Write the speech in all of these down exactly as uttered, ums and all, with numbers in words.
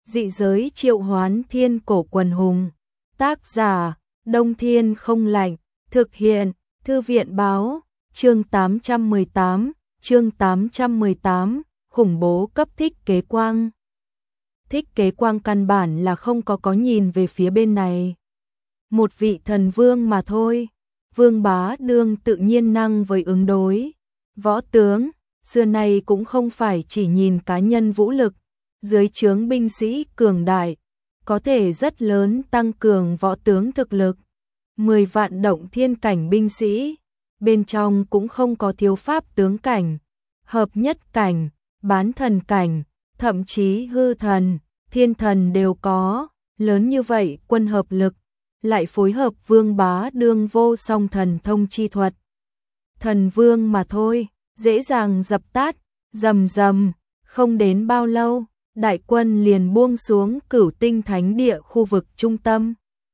Dị giới triệu hoán thiên cổ quần hùng. Tác giả, Đông Thiên không lạnh. Thực hiện, Thư viện báo. Chương tám trăm mười tám, chương tám trăm mười tám, khủng bố cấp thích kế quang. Thích kế quang căn bản là không có có nhìn về phía bên này. Một vị thần vương mà thôi. Vương Bá Đương tự nhiên năng với ứng đối. Võ tướng, xưa nay cũng không phải chỉ nhìn cá nhân vũ lực, dưới trướng binh sĩ cường đại, có thể rất lớn tăng cường võ tướng thực lực. Mười vạn động thiên cảnh binh sĩ, bên trong cũng không có thiếu pháp tướng cảnh, hợp nhất cảnh, bán thần cảnh, thậm chí hư thần, thiên thần đều có. Lớn như vậy quân hợp lực, lại phối hợp Vương Bá Đương vô song thần thông chi thuật. Thần vương mà thôi, dễ dàng dập tắt. Rầm rầm, không đến bao lâu, đại quân liền buông xuống Cửu Tinh Thánh Địa khu vực trung tâm.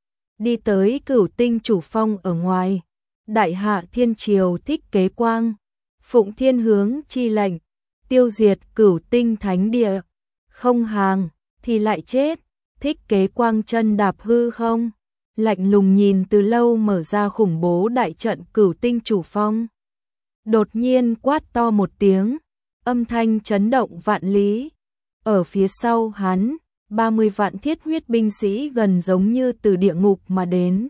Đi tới Cửu Tinh chủ phong ở ngoài, đại hạ thiên triều thích kế quang, phụng thiên hướng chi lệnh, tiêu diệt Cửu Tinh Thánh Địa. Không hàng, thì lại chết. Thích kế quang chân đạp hư không, lạnh lùng nhìn từ lâu mở ra khủng bố đại trận Cửu Tinh chủ phong. Đột nhiên quát to một tiếng, âm thanh chấn động vạn lý. Ở phía sau hắn, ba mươi vạn thiết huyết binh sĩ gần giống như từ địa ngục mà đến.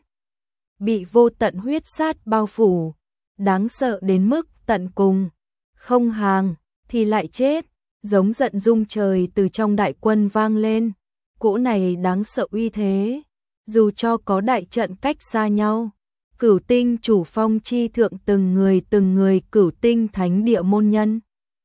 Bị vô tận huyết sát bao phủ, đáng sợ đến mức tận cùng. Không hàng, thì lại chết. Giống giận rung trời từ trong đại quân vang lên. Cỗ này đáng sợ uy thế, dù cho có đại trận cách xa nhau. Cửu Tinh chủ phong chi thượng từng người từng người Cửu Tinh Thánh Địa môn nhân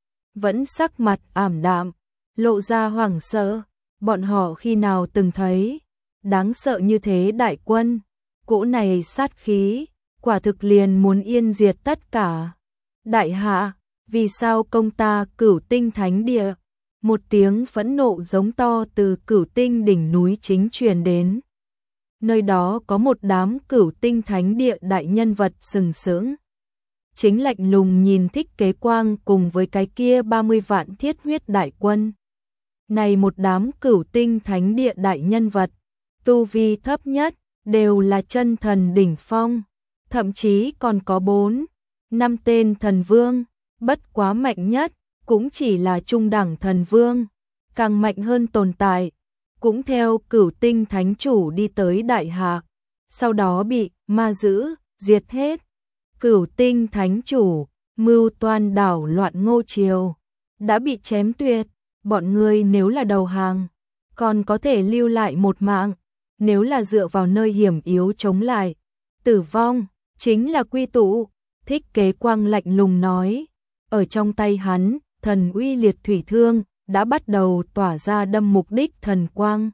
vẫn sắc mặt ảm đạm, lộ ra hoảng sợ. Bọn họ khi nào từng thấy đáng sợ như thế đại quân, cỗ này sát khí, quả thực liền muốn yên diệt tất cả. Đại hạ, vì sao công ta Cửu Tinh Thánh Địa? Một tiếng phẫn nộ giống to từ Cửu Tinh đỉnh núi chính truyền đến. Nơi đó có một đám Cửu Tinh Thánh Địa đại nhân vật sừng sững. Chính lạnh lùng nhìn thích kế quang cùng với cái kia ba mươi vạn thiết huyết đại quân. Này một đám Cửu Tinh Thánh Địa đại nhân vật, tu vi thấp nhất, đều là chân thần đỉnh phong. Thậm chí còn có bốn, năm tên thần vương, bất quá mạnh nhất, cũng chỉ là trung đẳng thần vương. Càng mạnh hơn tồn tại, cũng theo Cửu Tinh Thánh Chủ đi tới đại hạ, sau đó bị ma dữ diệt hết. Cửu Tinh Thánh Chủ, mưu toan đảo loạn Ngô Triều, đã bị chém tuyệt. Bọn ngươi nếu là đầu hàng, còn có thể lưu lại một mạng, nếu là dựa vào nơi hiểm yếu chống lại, tử vong chính là quy tụ. Thích kế quang lạnh lùng nói. Ở trong tay hắn, thần uy liệt thủy thương đã bắt đầu tỏa ra đâm mục đích thần quang.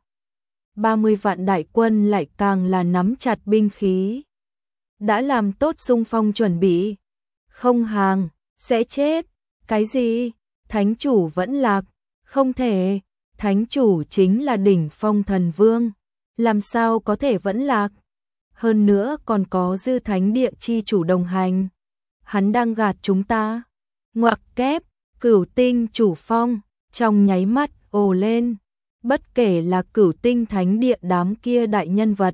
ba mươi vạn đại quân lại càng là nắm chặt binh khí, đã làm tốt xung phong chuẩn bị. Không hàng, sẽ chết. Cái gì? Thánh chủ vẫn lạc? Không thể, thánh chủ chính là đỉnh phong thần vương, làm sao có thể vẫn lạc? Hơn nữa còn có dư thánh địa chi chủ đồng hành. Hắn đang gạt chúng ta. Ngoặc kép, Cửu Tinh chủ phong trong nháy mắt ồ lên. Bất kể là Cửu Tinh Thánh Địa đám kia đại nhân vật,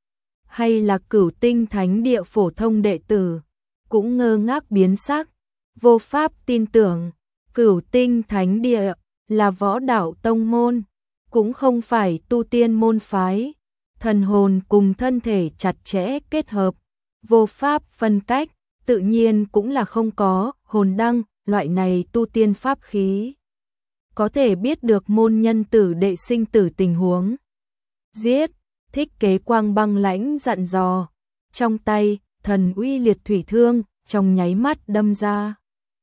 hay là Cửu Tinh Thánh Địa phổ thông đệ tử, cũng ngơ ngác biến sắc, vô pháp tin tưởng. Cửu Tinh Thánh Địa là võ đạo tông môn, cũng không phải tu tiên môn phái. Thần hồn cùng thân thể chặt chẽ kết hợp, vô pháp phân cách, tự nhiên cũng là không có hồn đăng, loại này tu tiên pháp khí. Có thể biết được môn nhân tử đệ sinh tử tình huống. Giết, thích kế quang băng lãnh dặn dò. Trong tay, thần uy liệt thủy thương, trong nháy mắt đâm ra.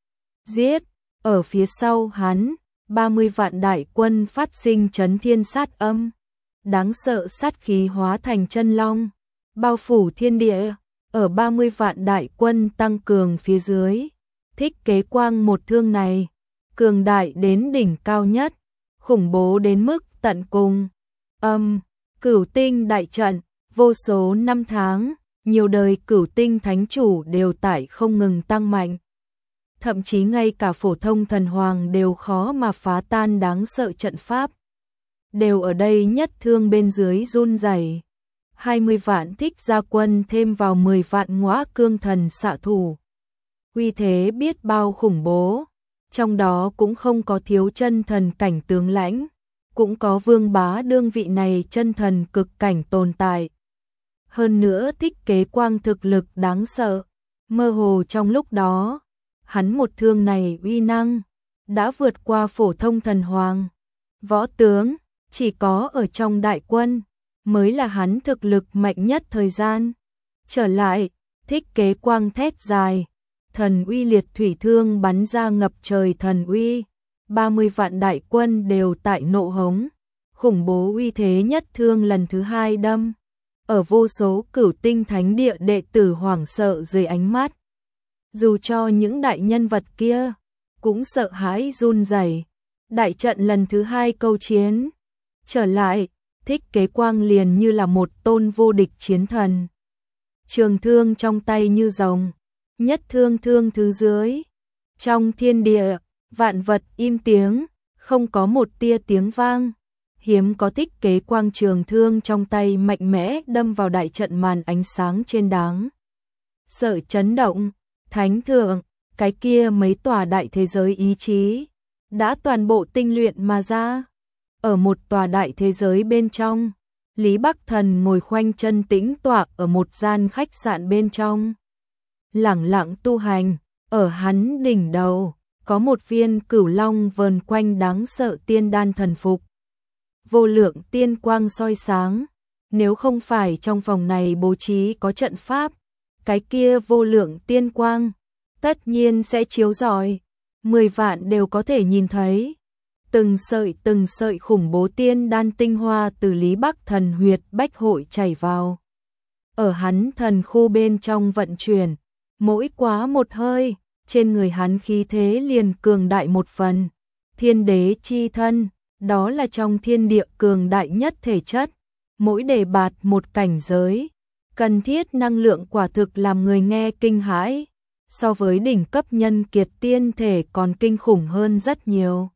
Giết, ở phía sau hắn, ba mươi vạn đại quân phát sinh chấn thiên sát âm. Đáng sợ sát khí hóa thành chân long, bao phủ thiên địa. Ở ba mươi vạn đại quân tăng cường phía dưới, thích kế quang một thương này, cường đại đến đỉnh cao nhất, khủng bố đến mức tận cùng. Âm, Cửu Tinh đại trận, vô số năm tháng, nhiều đời Cửu Tinh Thánh Chủ đều tại không ngừng tăng mạnh. Thậm chí ngay cả phổ thông thần hoàng đều khó mà phá tan đáng sợ trận pháp. đều ở đây nhất thương bên dưới run rẩy. hai mươi vạn thích gia quân thêm vào mười vạn ngõa cương thần xạ thủ. Uy thế biết bao khủng bố, trong đó cũng không có thiếu chân thần cảnh tướng lãnh, cũng có vương bá đương vị này chân thần cực cảnh tồn tại. Hơn nữa Thích Kế Quang thực lực đáng sợ, mơ hồ trong lúc đó, hắn một thương này uy năng, đã vượt qua phổ thông thần hoàng. Võ tướng, chỉ có ở trong đại quân, mới là hắn thực lực mạnh nhất thời gian. Trở lại, Thích Kế Quang thét dài, thần uy liệt thủy thương bắn ra ngập trời thần uy, ba mươi vạn đại quân đều tại nộ hống, khủng bố uy thế nhất thương lần thứ hai đâm. Ở vô số cửu tinh thánh địa đệ tử hoảng sợ dưới ánh mắt. Dù cho những đại nhân vật kia, cũng sợ hãi run rẩy. Đại trận lần thứ hai câu chiến. Trở lại, Thích Kế Quang liền như là một tôn vô địch chiến thần. Trường thương trong tay như rồng, nhất thương thương thứ dưới. Trong thiên địa, vạn vật im tiếng, không có một tia tiếng vang. Hiếm có Thích Kế Quang trường thương trong tay mạnh mẽ đâm vào đại trận màn ánh sáng trên đáng. Sợ chấn động, thánh thượng, cái kia mấy tòa đại thế giới ý chí, đã toàn bộ tinh luyện mà ra. Ở một tòa đại thế giới bên trong, Lý Bắc Thần ngồi khoanh chân tĩnh tọa ở một gian khách sạn bên trong. Lẳng lặng tu hành, ở hắn đỉnh đầu, có một viên cửu long vờn quanh đáng sợ tiên đan thần phục. Vô lượng tiên quang soi sáng, nếu không phải trong phòng này bố trí có trận pháp, cái kia vô lượng tiên quang, tất nhiên sẽ chiếu rọi, mười vạn đều có thể nhìn thấy. Từng sợi từng sợi khủng bố tiên đan tinh hoa từ Lý Bắc Thần huyệt bách hội chảy vào. Ở hắn thần khu bên trong vận chuyển, mỗi quá một hơi, trên người hắn khí thế liền cường đại một phần. Thiên đế chi thân, đó là trong thiên địa cường đại nhất thể chất, mỗi đề bạt một cảnh giới, cần thiết năng lượng quả thực làm người nghe kinh hãi, so với đỉnh cấp nhân kiệt tiên thể còn kinh khủng hơn rất nhiều.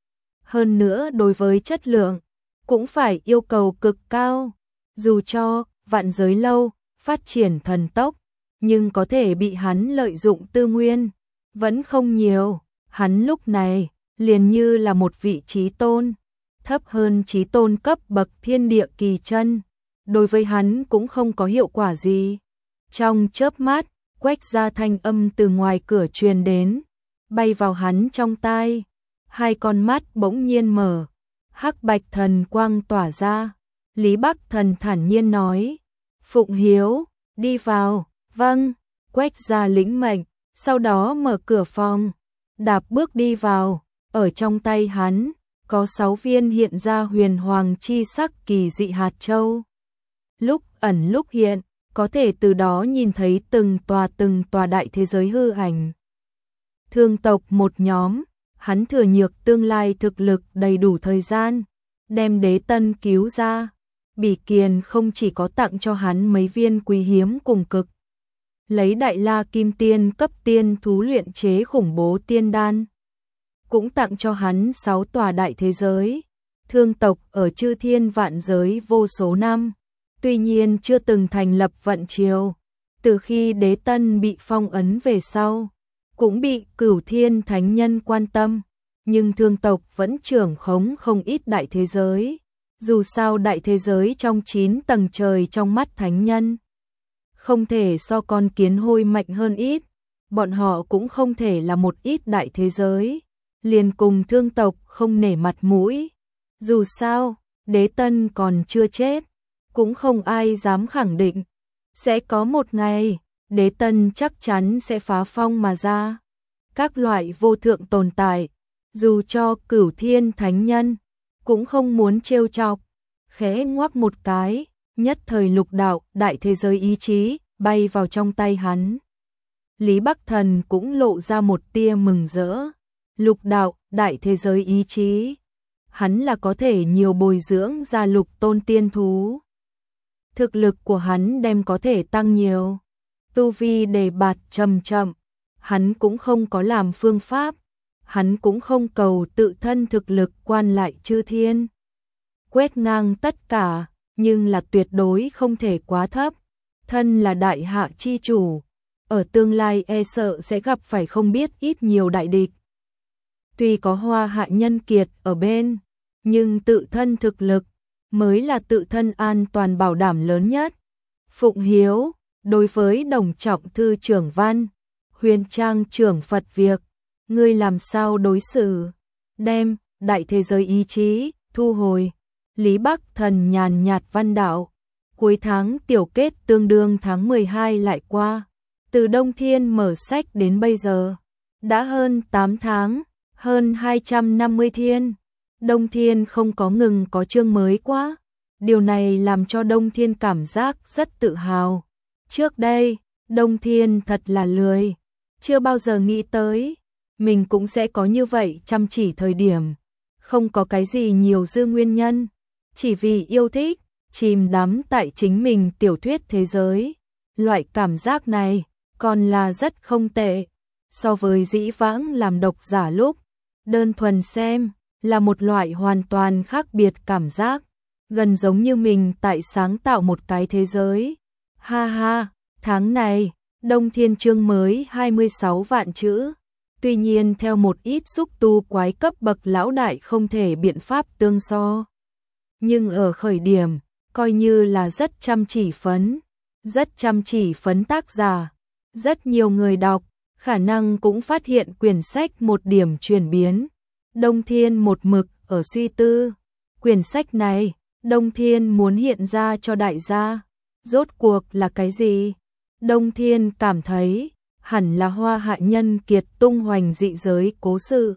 Hơn nữa đối với chất lượng, cũng phải yêu cầu cực cao, dù cho vạn giới lâu, phát triển thần tốc, nhưng có thể bị hắn lợi dụng tư nguyên, vẫn không nhiều. Hắn lúc này liền như là một vị chí tôn, thấp hơn chí tôn cấp bậc thiên địa kỳ chân, đối với hắn cũng không có hiệu quả gì. Trong chớp mắt, quách gia thanh âm từ ngoài cửa truyền đến, bay vào hắn trong tai, hai con mắt bỗng nhiên mở, hắc bạch thần quang tỏa ra. Lý Bắc Thần thản nhiên nói, Phụng Hiếu, đi vào. Vâng. Quách gia lĩnh mệnh, sau đó mở cửa phòng, đạp bước đi vào. Ở trong tay hắn, có sáu viên hiện ra huyền hoàng chi sắc kỳ dị hạt châu. Lúc ẩn lúc hiện, có thể từ đó nhìn thấy từng tòa từng tòa đại thế giới hư ảnh. Thương tộc một nhóm, hắn thừa nhược tương lai thực lực đầy đủ thời gian, đem đế tân cứu ra. Bỉ Kiền không chỉ có tặng cho hắn mấy viên quý hiếm cùng cực, lấy đại la kim tiên cấp tiên thú luyện chế khủng bố tiên đan, cũng tặng cho hắn sáu tòa đại thế giới. Thương tộc ở chư thiên vạn giới vô số năm, tuy nhiên chưa từng thành lập vận triều. Từ khi đế tân bị phong ấn về sau, cũng bị cửu thiên thánh nhân quan tâm, nhưng thương tộc vẫn trưởng khống không ít đại thế giới. Dù sao đại thế giới trong chín tầng trời trong mắt thánh nhân, không thể so con kiến hôi mạnh hơn ít, bọn họ cũng không thể là một ít đại thế giới, liền cùng thương tộc không nể mặt mũi. Dù sao, đế tân còn chưa chết, cũng không ai dám khẳng định, sẽ có một ngày, đế tân chắc chắn sẽ phá phong mà ra. Các loại vô thượng tồn tại, dù cho cửu thiên thánh nhân, cũng không muốn trêu chọc. Khẽ ngoắc một cái, nhất thời lục đạo đại thế giới ý chí bay vào trong tay hắn. Lý Bắc Thần cũng lộ ra một tia mừng rỡ. Lục đạo đại thế giới ý chí, hắn là có thể nhiều bồi dưỡng ra lục tôn tiên thú. Thực lực của hắn đem có thể tăng nhiều, tu vi đề bạt chậm chậm, hắn cũng không có làm phương pháp, hắn cũng không cầu tự thân thực lực quan lại chư thiên. quét ngang tất cả, nhưng là tuyệt đối không thể quá thấp. Thân là đại hạ chi chủ, ở tương lai e sợ sẽ gặp phải không biết ít nhiều đại địch. Tuy có Hoa Hạ nhân kiệt ở bên, nhưng tự thân thực lực mới là tự thân an toàn bảo đảm lớn nhất. Phụng Hiếu, đối với Đồng Trọng Thư trưởng văn, Huyền Trang trưởng Phật việc, ngươi làm sao đối xử? Đem đại thế giới ý chí thu hồi. Lý Bắc Thần nhàn nhạt văn đạo, cuối tháng tiểu kết tương đương tháng mười hai lại qua, từ Đông Thiên mở sách đến bây giờ, đã hơn tám tháng, hơn hai trăm năm mươi thiên. Đông Thiên không có ngừng có chương mới quá, điều này làm cho Đông Thiên cảm giác rất tự hào. Trước đây, Đông Thiên thật là lười, chưa bao giờ nghĩ tới, mình cũng sẽ có như vậy chăm chỉ thời điểm, không có cái gì nhiều dư nguyên nhân, chỉ vì yêu thích, chìm đắm tại chính mình tiểu thuyết thế giới. Loại cảm giác này còn là rất không tệ, so với dĩ vãng làm độc giả lúc, đơn thuần xem, là một loại hoàn toàn khác biệt cảm giác, gần giống như mình tại sáng tạo một cái thế giới. Ha ha, tháng này, Đông Thiên chương mới hai mươi sáu vạn chữ. Tuy nhiên theo một ít xúc tu quái cấp bậc lão đại không thể biện pháp tương so. Nhưng ở khởi điểm, coi như là rất chăm chỉ phấn, rất chăm chỉ phấn tác giả. Rất nhiều người đọc, khả năng cũng phát hiện quyển sách một điểm chuyển biến. Đông Thiên một mực ở suy tư. Quyển sách này, Đông Thiên muốn hiện ra cho đại gia. Rốt cuộc là cái gì? Đông Thiên cảm thấy, hẳn là Hoa Hạ nhân kiệt tung hoành dị giới cố sự.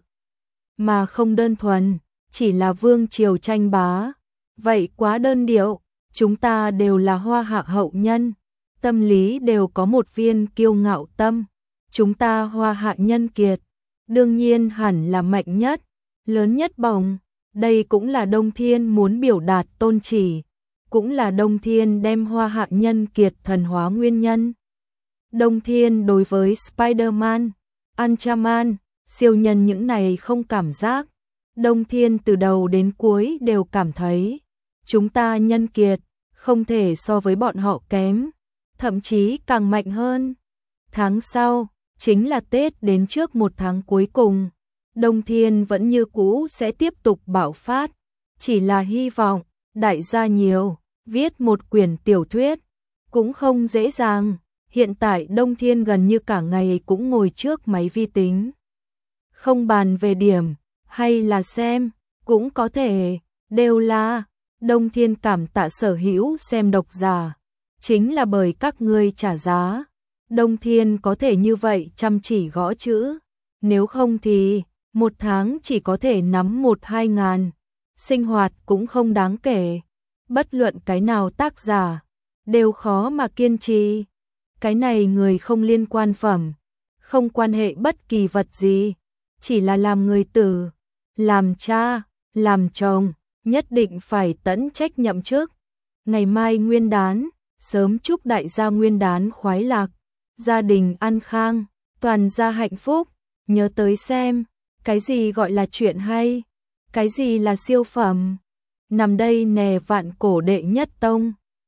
Mà không đơn thuần, chỉ là vương triều tranh bá. Vậy quá đơn điệu, chúng ta đều là Hoa Hạ hậu nhân. Tâm lý đều có một viên kiêu ngạo tâm. Chúng ta Hoa Hạ nhân kiệt, đương nhiên hẳn là mạnh nhất, lớn nhất bổng. Đây cũng là Đông Thiên muốn biểu đạt tôn chỉ, cũng là Đông Thiên đem Hoa Hạ nhân kiệt thần hóa nguyên nhân. Đông Thiên đối với Spider-Man, Ultraman, siêu nhân những này không cảm giác. Đông Thiên từ đầu đến cuối đều cảm thấy, chúng ta nhân kiệt, không thể so với bọn họ kém, thậm chí càng mạnh hơn. Tháng sau, chính là Tết đến trước một tháng cuối cùng, Đông Thiên vẫn như cũ sẽ tiếp tục bạo phát, chỉ là hy vọng, đại gia nhiều, viết một quyển tiểu thuyết, cũng không dễ dàng. Hiện tại Đông Thiên gần như cả ngày cũng ngồi trước máy vi tính. Không bàn về điểm, hay là xem, cũng có thể, đều là, Đông Thiên cảm tạ sở hữu xem độc giả. Chính là bởi các ngươi trả giá, Đông Thiên có thể như vậy chăm chỉ gõ chữ. Nếu không thì, một tháng chỉ có thể nắm một hai ngàn, sinh hoạt cũng không đáng kể. Bất luận cái nào tác giả, đều khó mà kiên trì. Cái này người không liên quan phẩm, không quan hệ bất kỳ vật gì, chỉ là làm người tử, làm cha, làm chồng, nhất định phải tận trách nhậm chức. Ngày mai Nguyên đán, sớm chúc đại gia Nguyên đán khoái lạc, gia đình an khang, toàn gia hạnh phúc. Nhớ tới xem, cái gì gọi là chuyện hay, cái gì là siêu phẩm. Nằm đây nè vạn cổ đệ nhất tông.